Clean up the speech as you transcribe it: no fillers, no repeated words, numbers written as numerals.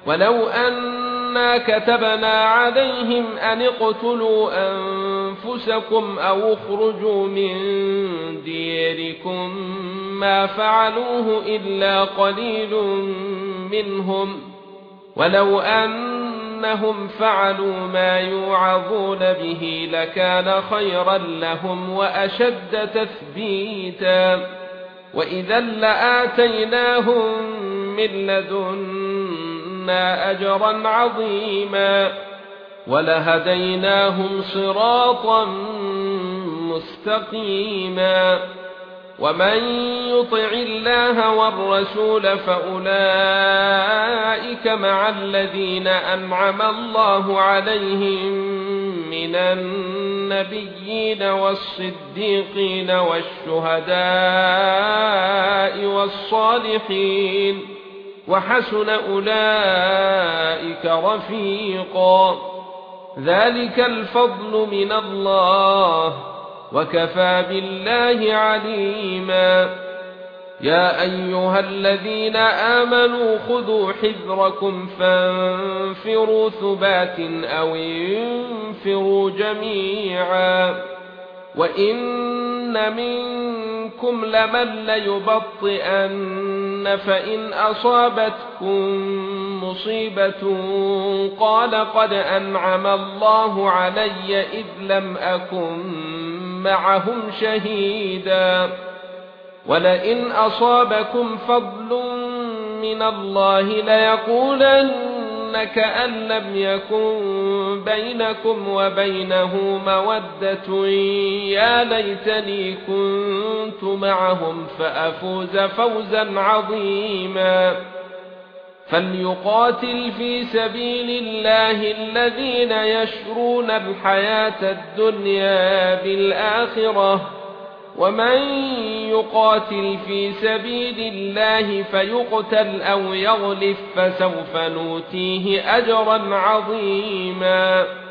ولو أنا كتبنا عليهم أن اقتلوا أنفسكم أو اخرجوا من ديركم ما فعلوه إلا قليل منهم ولو أنهم فعلوا ما يوعظون به لكان خيرا لهم وأشد تثبيتا وإذا لآتيناهم من لدنا أجرا عظيما ولهديناهم صراطا مستقيما ومن يطع الله والرسول فأولئك مع الذين أنعم الله عليهم من النبيين والصديقين والشهداء والصالحين وحسن أولئك رفيقا ذلك الفضل من الله وكفى بالله عليما يا ايها الذين امنوا خذوا حذركم فانفروا ثبات او انفروا جميعا وان منكم لمن ليبطئن فان اصابتكم مصيبه قال قد انعم الله علي اذ لم اكن معهم شهيدا ولئن اصابكم فضل من الله ليقولن كأن لم يكن بينكم وبينه مودة يا ليتني كنت معهم فأفوز فوزا عظيما فليقاتل في سبيل الله الذين يشرون الحياة الدنيا بالآخرة ومن يقاتل في سبيل الله فيقتل أو يغلف فسوف نؤتيه أجرا عظيما